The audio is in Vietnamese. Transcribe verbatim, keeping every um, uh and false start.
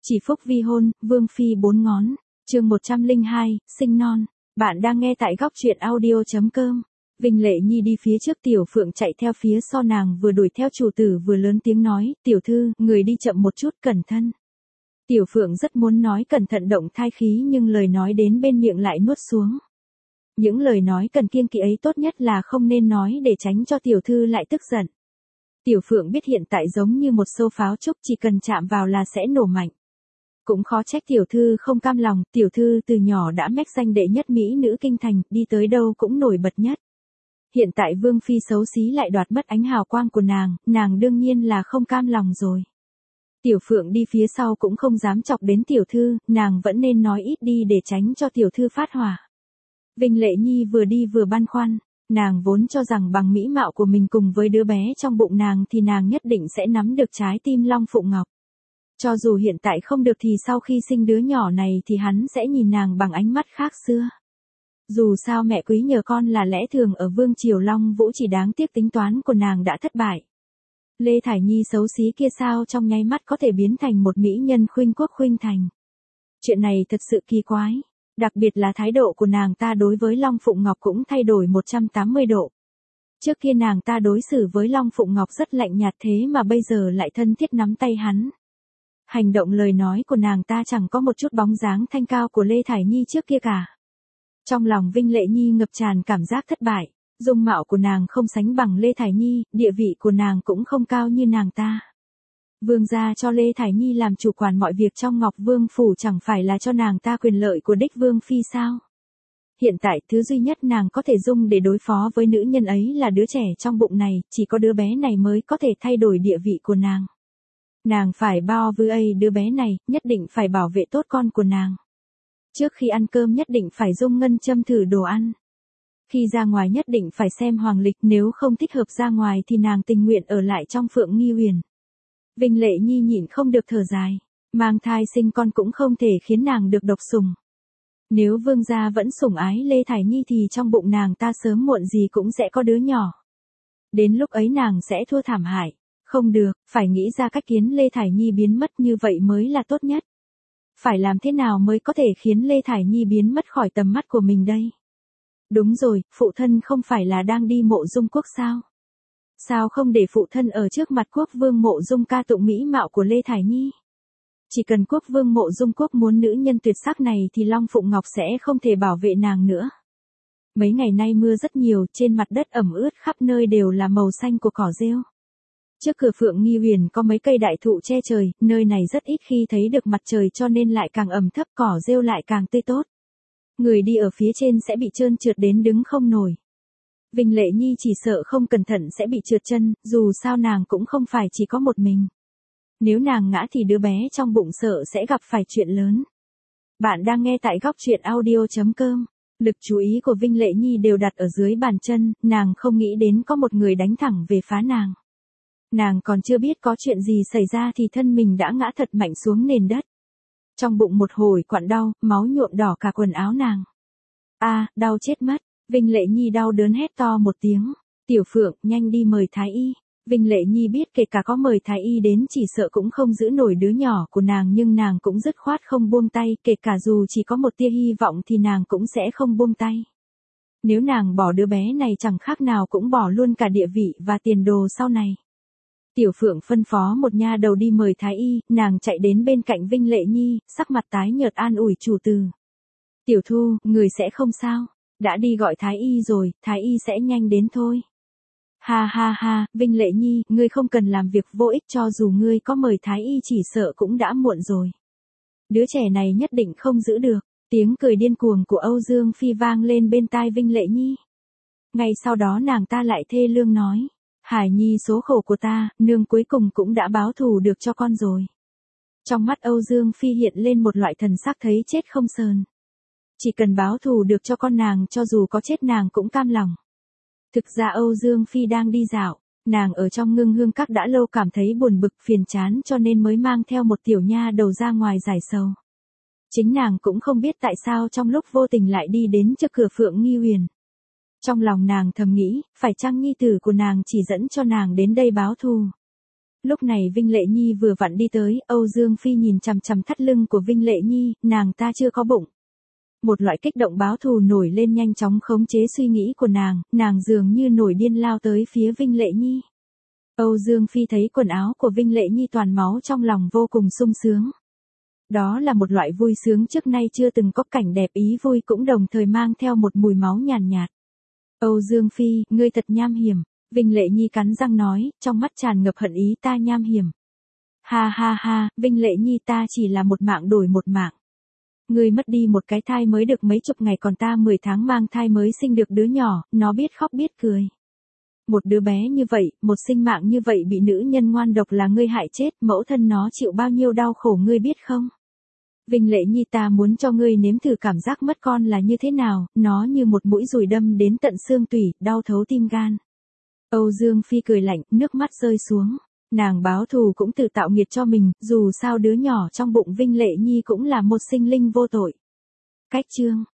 Chỉ phúc vi hôn, vương phi bốn ngón. Chương một trăm lẻ hai, sinh non. Bạn đang nghe tại góc truyện audio chấm com. Vinh Lệ Nhi đi phía trước, Tiểu Phượng chạy theo phía sau nàng, vừa đuổi theo chủ tử vừa lớn tiếng nói, tiểu thư, người đi chậm một chút, cẩn thận. Tiểu Phượng rất muốn nói cẩn thận động thai khí, nhưng lời nói đến bên miệng lại nuốt xuống. Những lời nói cần kiêng kỵ ấy tốt nhất là không nên nói để tránh cho tiểu thư lại tức giận. Tiểu Phượng biết hiện tại giống như một xô pháo trúc, chỉ cần chạm vào là sẽ nổ mạnh. Cũng khó trách tiểu thư không cam lòng, tiểu thư từ nhỏ đã mách danh đệ nhất mỹ nữ kinh thành, đi tới đâu cũng nổi bật nhất. Hiện tại vương phi xấu xí lại đoạt mất ánh hào quang của nàng, nàng đương nhiên là không cam lòng rồi. Tiểu Phượng đi phía sau cũng không dám chọc đến tiểu thư, nàng vẫn nên nói ít đi để tránh cho tiểu thư phát hỏa. Vinh Lệ Nhi vừa đi vừa băn khoăn, nàng vốn cho rằng bằng mỹ mạo của mình cùng với đứa bé trong bụng nàng thì nàng nhất định sẽ nắm được trái tim Long Phụng Ngọc. Cho dù hiện tại không được thì sau khi sinh đứa nhỏ này thì hắn sẽ nhìn nàng bằng ánh mắt khác xưa. Dù sao mẹ quý nhờ con là lẽ thường ở vương triều Long Vũ, chỉ đáng tiếc tính toán của nàng đã thất bại. Lê Thải Nhi xấu xí kia sao trong nháy mắt có thể biến thành một mỹ nhân khuynh quốc khuynh thành. Chuyện này thật sự kỳ quái, đặc biệt là thái độ của nàng ta đối với Long Phụng Ngọc cũng thay đổi một trăm tám mươi độ. Trước kia nàng ta đối xử với Long Phụng Ngọc rất lạnh nhạt, thế mà bây giờ lại thân thiết nắm tay hắn. Hành động lời nói của nàng ta chẳng có một chút bóng dáng thanh cao của Lê Thải Nhi trước kia cả. Trong lòng Vinh Lệ Nhi ngập tràn cảm giác thất bại, dung mạo của nàng không sánh bằng Lê Thải Nhi, địa vị của nàng cũng không cao như nàng ta. Vương gia cho Lê Thải Nhi làm chủ quản mọi việc trong Ngọc Vương phủ, chẳng phải là cho nàng ta quyền lợi của đích vương phi sao? Hiện tại thứ duy nhất nàng có thể dung để đối phó với nữ nhân ấy là đứa trẻ trong bụng này, chỉ có đứa bé này mới có thể thay đổi địa vị của nàng. Nàng phải bao vây đứa bé này, nhất định phải bảo vệ tốt con của nàng. Trước khi ăn cơm nhất định phải dung ngân châm thử đồ ăn. Khi ra ngoài nhất định phải xem hoàng lịch, nếu không thích hợp ra ngoài thì nàng tình nguyện ở lại trong Phượng Nghi Huyền. Vinh Lệ Nhi nhịn không được thở dài, mang thai sinh con cũng không thể khiến nàng được độc sủng. Nếu vương gia vẫn sủng ái Lê Thải Nhi thì trong bụng nàng ta sớm muộn gì cũng sẽ có đứa nhỏ. Đến lúc ấy nàng sẽ thua thảm hại. Không được, phải nghĩ ra cách khiến Lê Thải Nhi biến mất, như vậy mới là tốt nhất. Phải làm thế nào mới có thể khiến Lê Thải Nhi biến mất khỏi tầm mắt của mình đây? Đúng rồi, phụ thân không phải là đang đi Mộ Dung Quốc sao? Sao không để phụ thân ở trước mặt quốc vương Mộ Dung ca tụng mỹ mạo của Lê Thải Nhi? Chỉ cần quốc vương Mộ Dung Quốc muốn nữ nhân tuyệt sắc này thì Long Phụng Ngọc sẽ không thể bảo vệ nàng nữa. Mấy ngày nay mưa rất nhiều, trên mặt đất ẩm ướt khắp nơi đều là màu xanh của cỏ rêu. Trước cửa Phượng Nghi Huyền có mấy cây đại thụ che trời, nơi này rất ít khi thấy được mặt trời cho nên lại càng ẩm thấp, cỏ rêu lại càng tươi tốt. Người đi ở phía trên sẽ bị trơn trượt đến đứng không nổi. Vinh Lệ Nhi chỉ sợ không cẩn thận sẽ bị trượt chân, dù sao nàng cũng không phải chỉ có một mình. Nếu nàng ngã thì đứa bé trong bụng sợ sẽ gặp phải chuyện lớn. Bạn đang nghe tại góc truyện audio chấm com. Lực chú ý của Vinh Lệ Nhi đều đặt ở dưới bàn chân, nàng không nghĩ đến có một người đánh thẳng về phá nàng. Nàng còn chưa biết có chuyện gì xảy ra thì thân mình đã ngã thật mạnh xuống nền đất. Trong bụng một hồi quặn đau, máu nhuộm đỏ cả quần áo nàng. A, à, đau chết mất. Vinh Lệ Nhi đau đớn hét to một tiếng. Tiểu Phượng, nhanh đi mời thái y. Vinh Lệ Nhi biết kể cả có mời thái y đến chỉ sợ cũng không giữ nổi đứa nhỏ của nàng, nhưng nàng cũng dứt khoát không buông tay, kể cả dù chỉ có một tia hy vọng thì nàng cũng sẽ không buông tay. Nếu nàng bỏ đứa bé này chẳng khác nào cũng bỏ luôn cả địa vị và tiền đồ sau này. Tiểu Phượng phân phó một nha đầu đi mời thái y, nàng chạy đến bên cạnh Vinh Lệ Nhi, sắc mặt tái nhợt an ủi chủ tử. Tiểu Thu, người sẽ không sao, đã đi gọi thái y rồi, thái y sẽ nhanh đến thôi. Ha ha ha, Vinh Lệ Nhi, ngươi không cần làm việc vô ích, cho dù ngươi có mời thái y chỉ sợ cũng đã muộn rồi. Đứa trẻ này nhất định không giữ được. Tiếng cười điên cuồng của Âu Dương Phi vang lên bên tai Vinh Lệ Nhi. Ngay sau đó nàng ta lại thê lương nói. Hải Nhi số khổ của ta, nương cuối cùng cũng đã báo thù được cho con rồi. Trong mắt Âu Dương Phi hiện lên một loại thần sắc thấy chết không sờn. Chỉ cần báo thù được cho con nàng, cho dù có chết nàng cũng cam lòng. Thực ra Âu Dương Phi đang đi dạo, nàng ở trong Ngưng Hương Các đã lâu cảm thấy buồn bực phiền chán cho nên mới mang theo một tiểu nha đầu ra ngoài giải sầu. Chính nàng cũng không biết tại sao trong lúc vô tình lại đi đến trước cửa Phượng Nghi Huyền. Trong lòng nàng thầm nghĩ, phải chăng nhi tử của nàng chỉ dẫn cho nàng đến đây báo thù. Lúc này Vinh Lệ Nhi vừa vặn đi tới, Âu Dương Phi nhìn chằm chằm thắt lưng của Vinh Lệ Nhi, nàng ta chưa có bụng. Một loại kích động báo thù nổi lên nhanh chóng khống chế suy nghĩ của nàng, nàng dường như nổi điên lao tới phía Vinh Lệ Nhi. Âu Dương Phi thấy quần áo của Vinh Lệ Nhi toàn máu trong lòng vô cùng sung sướng. Đó là một loại vui sướng trước nay chưa từng có, cảnh đẹp ý vui cũng đồng thời mang theo một mùi máu nhàn nhạt, nhạt. Âu Dương Phi, ngươi thật nham hiểm, Vinh Lệ Nhi cắn răng nói, trong mắt tràn ngập hận ý, ta nham hiểm. Ha ha ha, Vinh Lệ Nhi, ta chỉ là một mạng đổi một mạng. Ngươi mất đi một cái thai mới được mấy chục ngày, còn ta mười tháng mang thai mới sinh được đứa nhỏ, nó biết khóc biết cười. Một đứa bé như vậy, một sinh mạng như vậy bị nữ nhân ngoan độc là ngươi hại chết, mẫu thân nó chịu bao nhiêu đau khổ ngươi biết không? Vinh Lệ Nhi, ta muốn cho ngươi nếm thử cảm giác mất con là như thế nào, nó như một mũi dùi đâm đến tận xương tủy, đau thấu tim gan. Âu Dương Phi cười lạnh, nước mắt rơi xuống. Nàng báo thù cũng tự tạo nghiệt cho mình, dù sao đứa nhỏ trong bụng Vinh Lệ Nhi cũng là một sinh linh vô tội. Cách chương